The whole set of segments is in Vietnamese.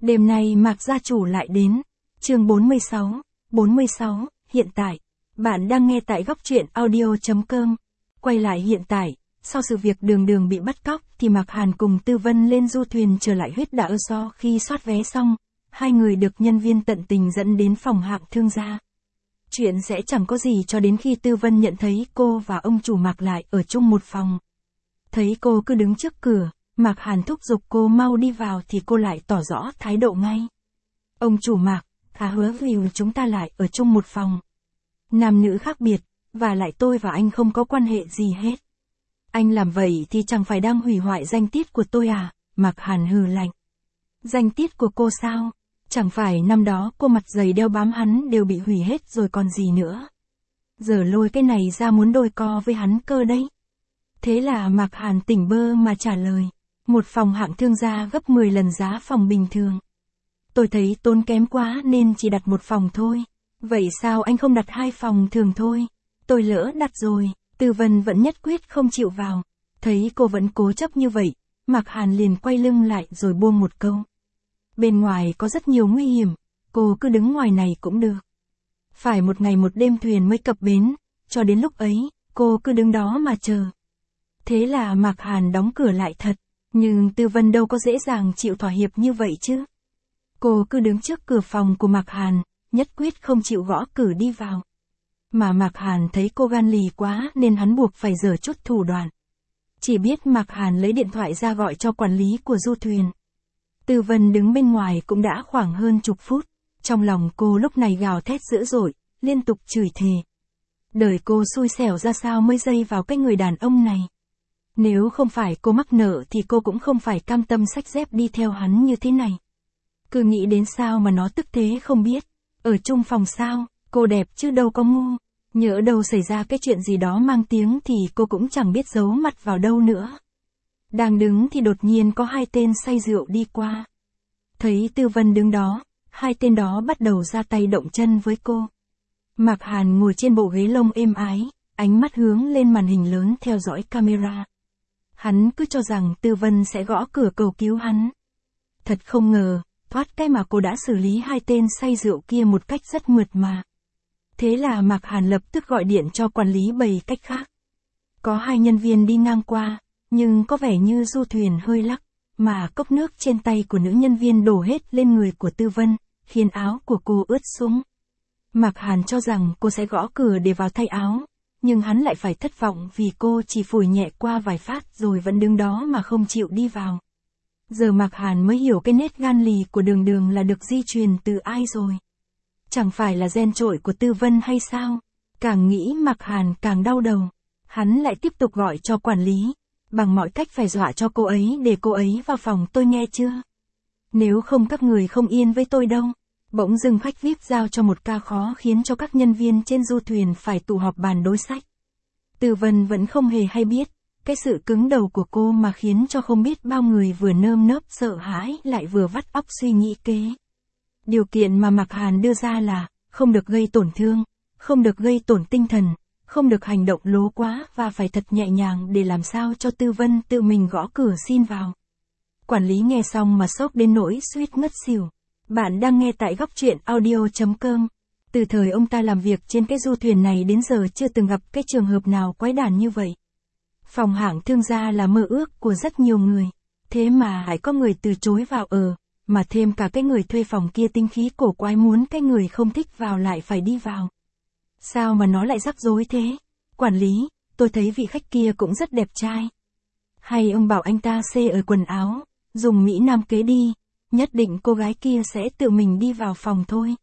Đêm nay Mạc gia chủ lại đến. Chương 46, hiện tại. Bạn đang nghe tại góc truyện audio.com. Quay lại hiện tại, sau sự việc Đường Đường bị bắt cóc thì Mạc Hàn cùng Tư Vân lên du thuyền trở lại huyết đạo so khi soát vé xong. Hai người được nhân viên tận tình dẫn đến phòng hạng thương gia. Chuyện sẽ chẳng có gì cho đến khi Tư Vân nhận thấy cô và ông chủ Mạc lại ở chung một phòng. Thấy cô cứ đứng trước cửa, Mạc Hàn thúc giục cô mau đi vào thì cô lại tỏ rõ thái độ ngay. Ông chủ Mạc, thà hứa vì chúng ta lại ở chung một phòng. Nam nữ khác biệt, và lại tôi và anh không có quan hệ gì hết. Anh làm vậy thì chẳng phải đang hủy hoại danh tiết của tôi à? Mạc Hàn hừ lạnh. Danh tiết của cô sao? Chẳng phải năm đó cô mặt dày đeo bám hắn đều bị hủy hết rồi còn gì nữa. Giờ lôi cái này ra muốn đôi co với hắn cơ đấy. Thế là Mạc Hàn tỉnh bơ mà trả lời. Một phòng hạng thương gia gấp 10 lần giá phòng bình thường. Tôi thấy tốn kém quá nên chỉ đặt một phòng thôi. Vậy sao anh không đặt 2 phòng thường thôi? Tôi lỡ đặt rồi. Tư Vân vẫn nhất quyết không chịu vào. Thấy cô vẫn cố chấp như vậy, Mạc Hàn liền quay lưng lại rồi buông một câu. Bên ngoài có rất nhiều nguy hiểm, cô cứ đứng ngoài này cũng được. Phải một ngày một đêm thuyền mới cập bến, cho đến lúc ấy, cô cứ đứng đó mà chờ. Thế là Mạc Hàn đóng cửa lại thật, nhưng Tư Vân đâu có dễ dàng chịu thỏa hiệp như vậy chứ. Cô cứ đứng trước cửa phòng của Mạc Hàn, nhất quyết không chịu gõ cửa đi vào. Mà Mạc Hàn thấy cô gan lì quá nên hắn buộc phải giở chút thủ đoạn. Chỉ biết Mạc Hàn lấy điện thoại ra gọi cho quản lý của du thuyền. Tư Vân đứng bên ngoài cũng đã khoảng hơn chục phút, trong lòng cô lúc này gào thét dữ dội, liên tục chửi thề. Đời cô xui xẻo ra sao mới dây vào cái người đàn ông này. Nếu không phải cô mắc nợ thì cô cũng không phải cam tâm xách dép đi theo hắn như thế này. Cứ nghĩ đến sao mà nó tức thế không biết. Ở chung phòng sao, cô đẹp chứ đâu có ngu. Nhỡ đâu xảy ra cái chuyện gì đó mang tiếng thì cô cũng chẳng biết giấu mặt vào đâu nữa. Đang đứng thì đột nhiên có 2 tên say rượu đi qua. Thấy Tư Vân đứng đó, 2 tên đó bắt đầu ra tay động chân với cô. Mạc Hàn ngồi trên bộ ghế lông êm ái, ánh mắt hướng lên màn hình lớn theo dõi camera. Hắn cứ cho rằng Tư Vân sẽ gõ cửa cầu cứu hắn. Thật không ngờ, thoát cái mà cô đã xử lý 2 tên say rượu kia một cách rất mượt mà. Thế là Mạc Hàn lập tức gọi điện cho quản lý bày cách khác. Có 2 nhân viên đi ngang qua, nhưng có vẻ như du thuyền hơi lắc, mà cốc nước trên tay của nữ nhân viên đổ hết lên người của Tư Vân, khiến áo của cô ướt sũng. Mạc Hàn cho rằng cô sẽ gõ cửa để vào thay áo, nhưng hắn lại phải thất vọng vì cô chỉ phủi nhẹ qua vài phát rồi vẫn đứng đó mà không chịu đi vào. Giờ Mạc Hàn mới hiểu cái nét gan lì của Đường Đường là được di truyền từ ai rồi. Chẳng phải là gen trội của Tư Vân hay sao? Càng nghĩ Mạc Hàn càng đau đầu. Hắn lại tiếp tục gọi cho quản lý. Bằng mọi cách phải dọa cho cô ấy để cô ấy vào phòng tôi nghe chưa? Nếu không các người không yên với tôi đâu. Bỗng dưng khách VIP giao cho một ca khó khiến cho các nhân viên trên du thuyền phải tụ họp bàn đối sách. Tư Vân vẫn không hề hay biết. Cái sự cứng đầu của cô mà khiến cho không biết bao người vừa nơm nớp sợ hãi lại vừa vắt óc suy nghĩ kế. Điều kiện mà Mạc Hàn đưa ra là, không được gây tổn thương, không được gây tổn tinh thần, không được hành động lố quá và phải thật nhẹ nhàng để làm sao cho Tư Vân tự mình gõ cửa xin vào. Quản lý nghe xong mà sốc đến nỗi suýt ngất xỉu. Bạn đang nghe tại góc truyện audio.com. Từ thời ông ta làm việc trên cái du thuyền này đến giờ chưa từng gặp cái trường hợp nào quái đản như vậy. Phòng hạng thương gia là mơ ước của rất nhiều người. Thế mà lại có người từ chối vào ở. Mà thêm cả cái người thuê phòng kia tinh khí cổ quái muốn cái người không thích vào lại phải đi vào. Sao mà nó lại rắc rối thế? Quản lý, tôi thấy vị khách kia cũng rất đẹp trai. Hay ông bảo anh ta xê ở quần áo, dùng Mỹ Nam kế đi, nhất định cô gái kia sẽ tự mình đi vào phòng thôi.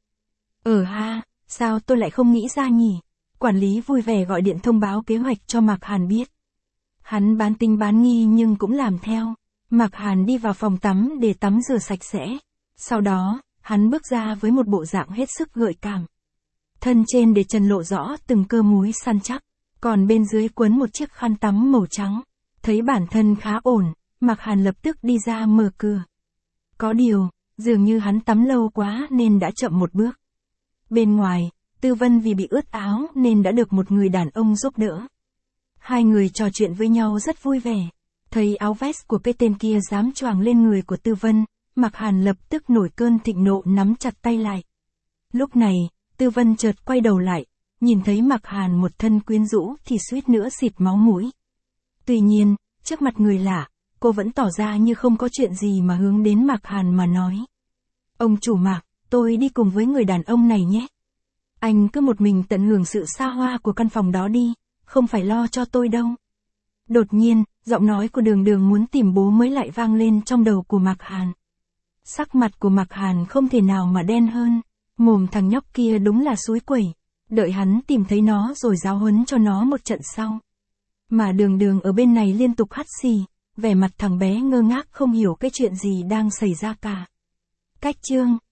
Ha, sao tôi lại không nghĩ ra nhỉ? Quản lý vui vẻ gọi điện thông báo kế hoạch cho Mạc Hàn biết. Hắn bán tín bán nghi nhưng cũng làm theo. Mạc Hàn đi vào phòng tắm để tắm rửa sạch sẽ. Sau đó, hắn bước ra với một bộ dạng hết sức gợi cảm. Thân trên để trần lộ rõ từng cơ múi săn chắc, còn bên dưới quấn một chiếc khăn tắm màu trắng. Thấy bản thân khá ổn, Mạc Hàn lập tức đi ra mở cửa. Có điều, dường như hắn tắm lâu quá nên đã chậm một bước. Bên ngoài, Tư Vân vì bị ướt áo nên đã được một người đàn ông giúp đỡ. 2 người trò chuyện với nhau rất vui vẻ. Thấy áo vest của cái tên kia dám choàng lên người của Tư Vân, Mạc Hàn lập tức nổi cơn thịnh nộ nắm chặt tay lại. Lúc này, Tư Vân chợt quay đầu lại, nhìn thấy Mạc Hàn một thân quyến rũ thì suýt nữa xịt máu mũi. Tuy nhiên, trước mặt người lạ, cô vẫn tỏ ra như không có chuyện gì mà hướng đến Mạc Hàn mà nói. Ông chủ Mạc, tôi đi cùng với người đàn ông này nhé. Anh cứ một mình tận hưởng sự xa hoa của căn phòng đó đi, không phải lo cho tôi đâu. Đột nhiên, giọng nói của Đường Đường muốn tìm bố mới lại vang lên trong đầu của Mạc Hàn. Sắc mặt của Mạc Hàn không thể nào mà đen hơn, mồm thằng nhóc kia đúng là xúi quẩy, đợi hắn tìm thấy nó rồi giáo huấn cho nó một trận sau. Mà Đường Đường ở bên này liên tục hắt xì, vẻ mặt thằng bé ngơ ngác không hiểu cái chuyện gì đang xảy ra cả. Cách chương